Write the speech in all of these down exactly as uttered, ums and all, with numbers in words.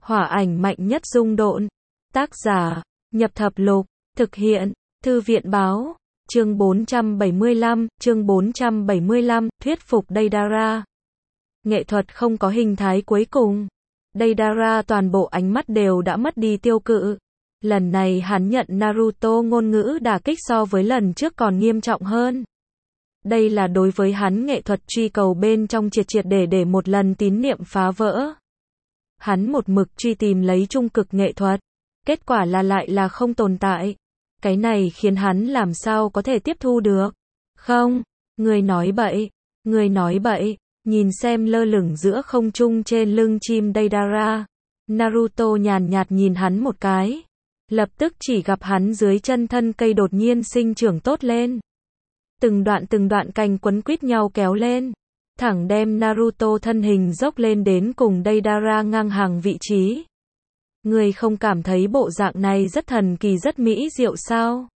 Hỏa ảnh mạnh nhất dung độn. Tác giả, Nhập Thập Lục. Thực hiện, Thư viện báo. Chương bốn trăm bảy mươi lăm, chương bốn trăm bảy mươi lăm, thuyết phục Deidara. Nghệ thuật không có hình thái cuối cùng. Deidara toàn bộ ánh mắt đều đã mất đi tiêu cự. Lần này hắn nhận Naruto ngôn ngữ đả kích so với lần trước còn nghiêm trọng hơn. Đây là đối với hắn nghệ thuật truy cầu bên trong triệt triệt để để một lần tín niệm phá vỡ. Hắn một mực truy tìm lấy trung cực nghệ thuật. Kết quả là lại là không tồn tại. Cái này khiến hắn làm sao có thể tiếp thu được. Không, người nói bậy, người nói bậy. Nhìn xem lơ lửng giữa không trung trên lưng chim Deidara. Naruto nhàn nhạt nhìn hắn một cái. Lập tức chỉ gặp hắn dưới chân thân cây đột nhiên sinh trưởng tốt lên. Từng đoạn từng đoạn cành quấn quýt nhau kéo lên. Thẳng đem Naruto thân hình dốc lên đến cùng Deidara ngang hàng vị trí. Người không cảm thấy bộ dạng này rất thần kỳ rất mỹ diệu sao?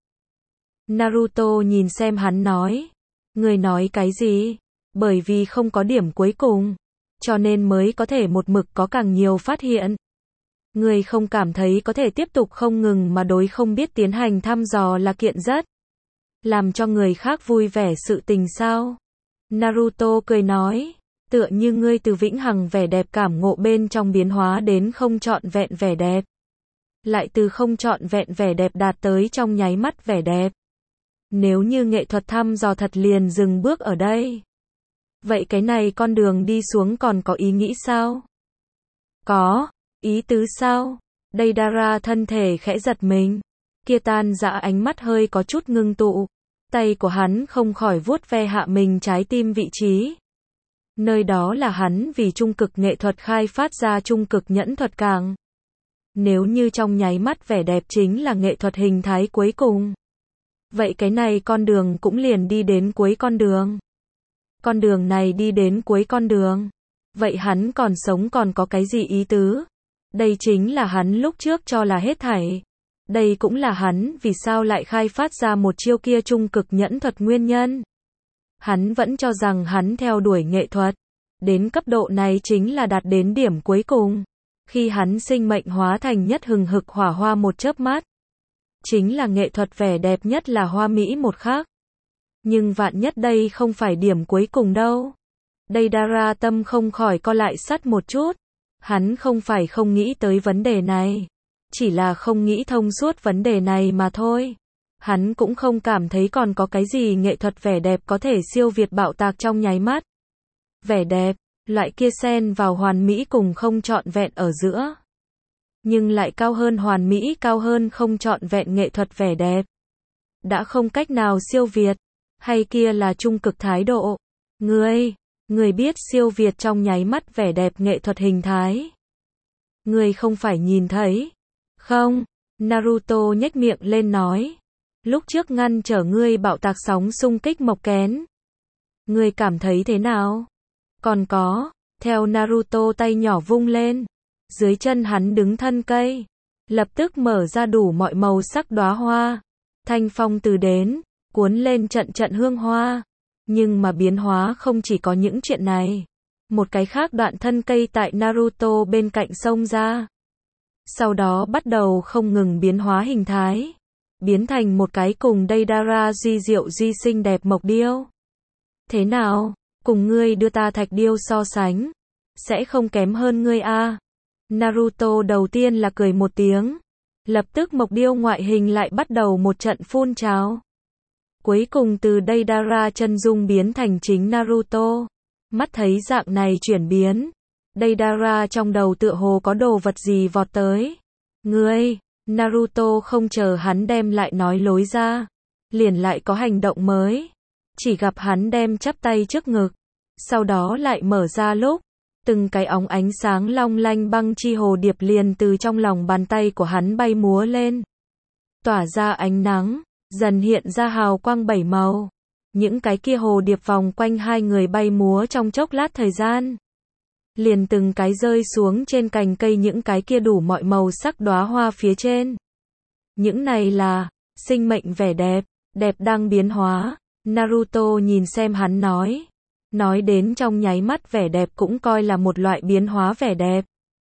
Naruto nhìn xem hắn nói. Người nói cái gì? Bởi vì không có điểm cuối cùng. Cho nên mới có thể một mực có càng nhiều phát hiện. Người không cảm thấy có thể tiếp tục không ngừng mà đối không biết tiến hành thăm dò là kiện rất làm cho người khác vui vẻ sự tình sao? Naruto cười nói, tựa như ngươi từ vĩnh hằng vẻ đẹp cảm ngộ bên trong biến hóa đến không trọn vẹn vẻ đẹp. Lại từ không trọn vẹn vẻ đẹp đạt tới trong nháy mắt vẻ đẹp. Nếu như nghệ thuật thăm dò thật liền dừng bước ở đây. Vậy cái này con đường đi xuống còn có ý nghĩ sao? Có, ý tứ sao? Deidara thân thể khẽ giật mình. Kia tan dã ánh mắt hơi có chút ngưng tụ. Tay của hắn không khỏi vuốt ve hạ mình trái tim vị trí. Nơi đó là hắn vì trung cực nghệ thuật khai phát ra trung cực nhẫn thuật càng. Nếu như trong nháy mắt vẻ đẹp chính là nghệ thuật hình thái cuối cùng. Vậy cái này con đường cũng liền đi đến cuối con đường. Con đường này đi đến cuối con đường. Vậy hắn còn sống còn có cái gì ý tứ? Đây chính là hắn lúc trước cho là hết thảy. Đây cũng là hắn vì sao lại khai phát ra một chiêu kia trung cực nhẫn thuật nguyên nhân. Hắn vẫn cho rằng hắn theo đuổi nghệ thuật. Đến cấp độ này chính là đạt đến điểm cuối cùng. Khi hắn sinh mệnh hóa thành nhất hừng hực hỏa hoa một chớp mắt. Chính là nghệ thuật vẻ đẹp nhất là hoa mỹ một khắc. Nhưng vạn nhất đây không phải điểm cuối cùng đâu. Deidara tâm không khỏi co lại sắt một chút. Hắn không phải không nghĩ tới vấn đề này. Chỉ là không nghĩ thông suốt vấn đề này mà thôi. Hắn cũng không cảm thấy còn có cái gì nghệ thuật vẻ đẹp có thể siêu việt bạo tạc trong nháy mắt. Vẻ đẹp, loại kia xen vào hoàn mỹ cùng không trọn vẹn ở giữa. Nhưng lại cao hơn hoàn mỹ cao hơn không trọn vẹn nghệ thuật vẻ đẹp. Đã không cách nào siêu việt. Hay kia là trung cực thái độ. Ngươi, ngươi biết siêu việt trong nháy mắt vẻ đẹp nghệ thuật hình thái. Ngươi không phải nhìn thấy. Không, Naruto nhếch miệng lên nói. Lúc trước ngăn trở ngươi bạo tạc sóng xung kích mộc kén. Ngươi cảm thấy thế nào? Còn có, theo Naruto tay nhỏ vung lên. Dưới chân hắn đứng thân cây. Lập tức mở ra đủ mọi màu sắc đóa hoa. Thanh phong từ đến, cuốn lên trận trận hương hoa. Nhưng mà biến hóa không chỉ có những chuyện này. Một cái khác đoạn thân cây tại Naruto bên cạnh xông ra. Sau đó bắt đầu không ngừng biến hóa hình thái. Biến thành một cái cùng Deidara duy diệu duy xinh đẹp mộc điêu. Thế nào? Cùng ngươi đưa ta thạch điêu so sánh. Sẽ không kém hơn ngươi a à? Naruto đầu tiên là cười một tiếng. Lập tức mộc điêu ngoại hình lại bắt đầu một trận phun trào. Cuối cùng từ Deidara chân dung biến thành chính Naruto. Mắt thấy dạng này chuyển biến. Deidara trong đầu tựa hồ có đồ vật gì vọt tới. Ngươi, Naruto không chờ hắn đem lại nói lối ra. Liền lại có hành động mới. Chỉ gặp hắn đem chắp tay trước ngực. Sau đó lại mở ra lúc. Từng cái óng ánh sáng long lanh băng chi hồ điệp liền từ trong lòng bàn tay của hắn bay múa lên. Tỏa ra ánh nắng. Dần hiện ra hào quang bảy màu. Những cái kia hồ điệp vòng quanh hai người bay múa trong chốc lát thời gian. Liền từng cái rơi xuống trên cành cây những cái kia đủ mọi màu sắc đóa hoa phía trên. Những này là sinh mệnh vẻ đẹp, đẹp đang biến hóa. Naruto nhìn xem hắn nói. Nói đến trong nháy mắt vẻ đẹp cũng coi là một loại biến hóa vẻ đẹp.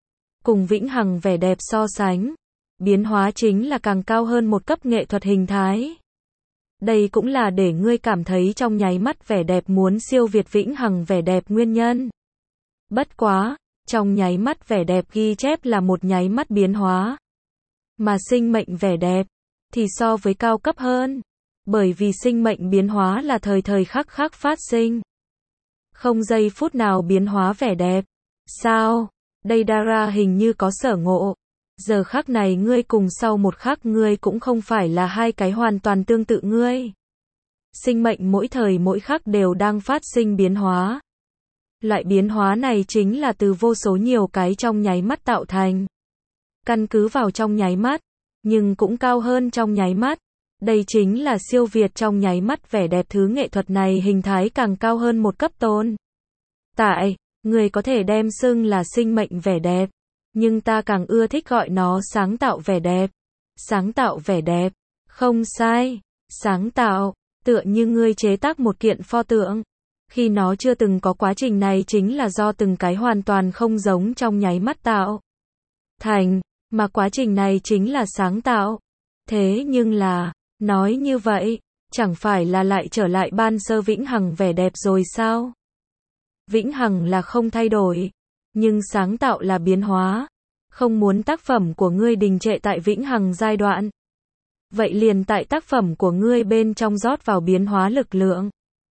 cùng vĩnh hằng vẻ đẹp so sánh. Biến hóa chính là càng cao hơn một cấp nghệ thuật hình thái. Đây cũng là để ngươi cảm thấy trong nháy mắt vẻ đẹp muốn siêu việt vĩnh hằng vẻ đẹp nguyên nhân. Bất quá, trong nháy mắt vẻ đẹp ghi chép là một nháy mắt biến hóa. Mà sinh mệnh vẻ đẹp, thì so với cao cấp hơn. Bởi vì sinh mệnh biến hóa là thời thời khắc khắc phát sinh. Không giây phút nào biến hóa vẻ đẹp. Sao? Deidara hình như có sở ngộ. Giờ khắc này ngươi cùng sau một khắc ngươi cũng không phải là hai cái hoàn toàn tương tự ngươi. Sinh mệnh mỗi thời mỗi khắc đều đang phát sinh biến hóa. Loại biến hóa này chính là từ vô số nhiều cái trong nháy mắt tạo thành. Căn cứ vào trong nháy mắt, nhưng cũng cao hơn trong nháy mắt. Đây chính là siêu việt trong nháy mắt vẻ đẹp thứ nghệ thuật này hình thái càng cao hơn một cấp tôn. Tại, người có thể đem xưng là sinh mệnh vẻ đẹp. Nhưng ta càng ưa thích gọi nó sáng tạo vẻ đẹp. Sáng tạo vẻ đẹp. Không sai. Sáng tạo. Tựa như ngươi chế tác một kiện pho tượng. Khi nó chưa từng có quá trình này chính là do từng cái hoàn toàn không giống trong nháy mắt tạo thành. Mà quá trình này chính là sáng tạo. Thế nhưng là, nói như vậy, chẳng phải là lại trở lại ban sơ vĩnh hằng vẻ đẹp rồi sao? Vĩnh hằng là không thay đổi. Nhưng sáng tạo là biến hóa. Không muốn tác phẩm của ngươi đình trệ tại vĩnh hằng giai đoạn. Vậy liền tại tác phẩm của ngươi bên trong rót vào biến hóa lực lượng.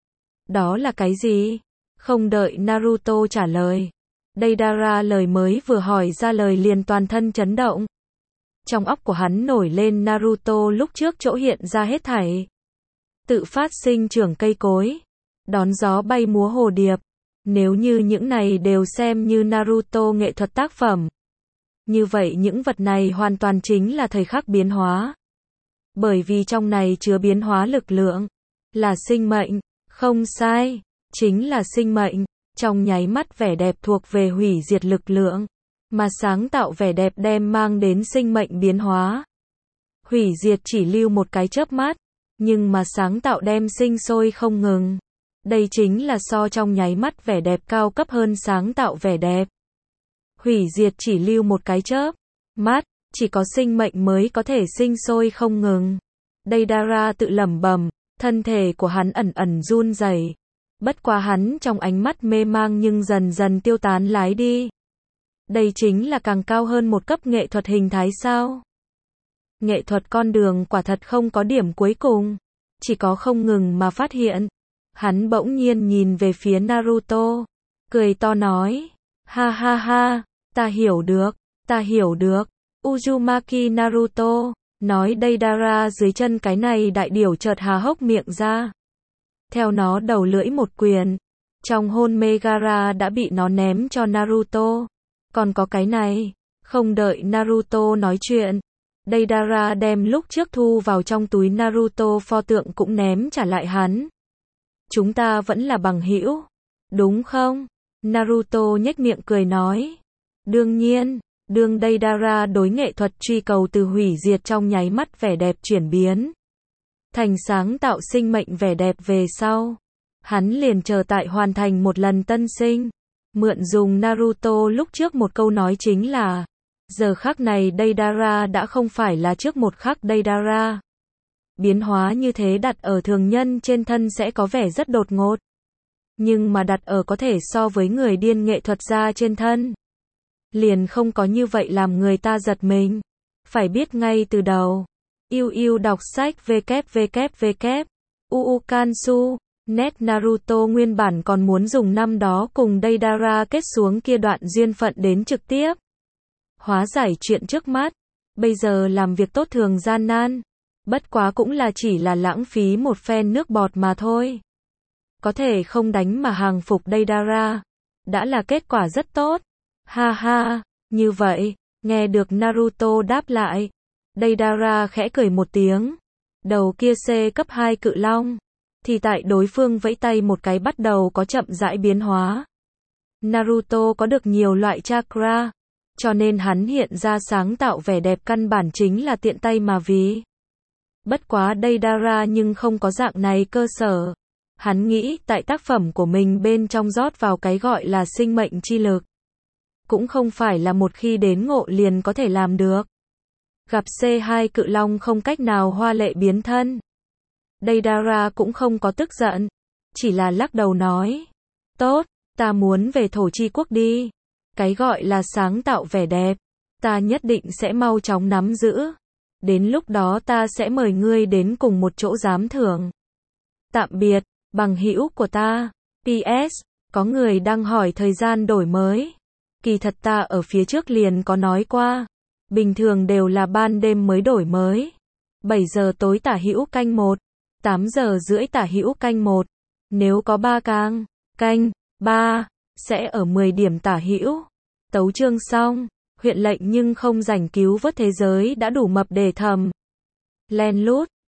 Đó là cái gì? Không đợi Naruto trả lời. Deidara lời mới vừa hỏi ra lời liền toàn thân chấn động. Trong óc của hắn nổi lên Naruto lúc trước chỗ hiện ra hết thảy. Tự phát sinh trưởng cây cối. Đón gió bay múa hồ điệp. Nếu như những này đều xem như Naruto nghệ thuật tác phẩm. Như vậy những vật này hoàn toàn chính là thời khắc biến hóa. Bởi vì trong này chứa biến hóa lực lượng. Là sinh mệnh. Không sai. Chính là sinh mệnh. Trong nháy mắt vẻ đẹp thuộc về hủy diệt lực lượng. Mà sáng tạo vẻ đẹp đem mang đến sinh mệnh biến hóa. Hủy diệt chỉ lưu một cái chớp mắt. Nhưng mà sáng tạo đem sinh sôi không ngừng. Đây chính là so trong nháy mắt vẻ đẹp cao cấp hơn sáng tạo vẻ đẹp. Hủy diệt chỉ lưu một cái chớp mắt, chỉ có sinh mệnh mới có thể sinh sôi không ngừng. Deidara tự lẩm bẩm, thân thể của hắn ẩn ẩn run rẩy. Bất quá hắn trong ánh mắt mê mang nhưng dần dần tiêu tán lái đi. Đây chính là càng cao hơn một cấp nghệ thuật hình thái sao? Nghệ thuật con đường quả thật không có điểm cuối cùng, chỉ có không ngừng mà phát hiện. Hắn bỗng nhiên nhìn về phía Naruto, cười to nói, ha ha ha, ta hiểu được, ta hiểu được. Uzumaki Naruto, nói Deidara dưới chân cái này đại điểu chợt há hốc miệng ra. Theo nó đầu lưỡi một quyền, trong hôn mê Gaara đã bị nó ném cho Naruto. Còn có cái này, không đợi Naruto nói chuyện, Deidara đem lúc trước thu vào trong túi Naruto pho tượng cũng ném trả lại hắn. Chúng ta vẫn là bằng hữu, đúng không? Naruto nhếch miệng cười nói. Đương nhiên, đương Deidara đối nghệ thuật truy cầu từ hủy diệt trong nháy mắt vẻ đẹp chuyển biến thành sáng tạo sinh mệnh vẻ đẹp về sau. Hắn liền chờ tại hoàn thành một lần tân sinh. Mượn dùng Naruto lúc trước một câu nói chính là, giờ khắc này Deidara đã không phải là trước một khắc Deidara. Biến hóa như thế đặt ở thường nhân trên thân sẽ có vẻ rất đột ngột. Nhưng mà đặt ở có thể so với người điên nghệ thuật gia trên thân. Liền không có như vậy làm người ta giật mình. Phải biết ngay từ đầu. Yêu yêu đọc sách www. Uukansu. Net Naruto nguyên bản còn muốn dùng năm đó cùng Deidara kết xuống kia đoạn duyên phận đến trực tiếp. Hóa giải chuyện trước mắt. Bây giờ làm việc tốt thường gian nan. Bất quá cũng là chỉ là lãng phí một phen nước bọt mà thôi. Có thể không đánh mà hàng phục Deidara. Đã là kết quả rất tốt. Ha ha, như vậy, nghe được Naruto đáp lại. Deidara khẽ cười một tiếng. Đầu kia C cấp hai cự long. Thì tại đối phương vẫy tay một cái bắt đầu có chậm rãi biến hóa. Naruto có được nhiều loại chakra. Cho nên hắn hiện ra sáng tạo vẻ đẹp căn bản chính là tiện tay mà vì. Bất quá Deidara nhưng không có dạng này cơ sở. Hắn nghĩ tại tác phẩm của mình bên trong rót vào cái gọi là sinh mệnh chi lực. cũng không phải là một khi đến ngộ liền có thể làm được. Gặp C hai cự long không cách nào hoa lệ biến thân. Deidara cũng không có tức giận, chỉ là lắc đầu nói, tốt, ta muốn về thổ chi quốc đi. Cái gọi là sáng tạo vẻ đẹp, ta nhất định sẽ mau chóng nắm giữ. Đến lúc đó ta sẽ mời ngươi đến cùng một chỗ giám thưởng. Tạm biệt, bằng hữu của ta. pê ét, có người đang hỏi thời gian đổi mới. Kỳ thật ta ở phía trước liền có nói qua. Bình thường đều là ban đêm mới đổi mới. bảy giờ tối tả hữu canh một. tám giờ rưỡi tả hữu canh một. Nếu có ba càng, canh, ba, sẽ ở mười điểm tả hữu. Tấu chương xong. Huyện lệnh nhưng không rảnh cứu vớt thế giới đã đủ mập để thầm. Len lút.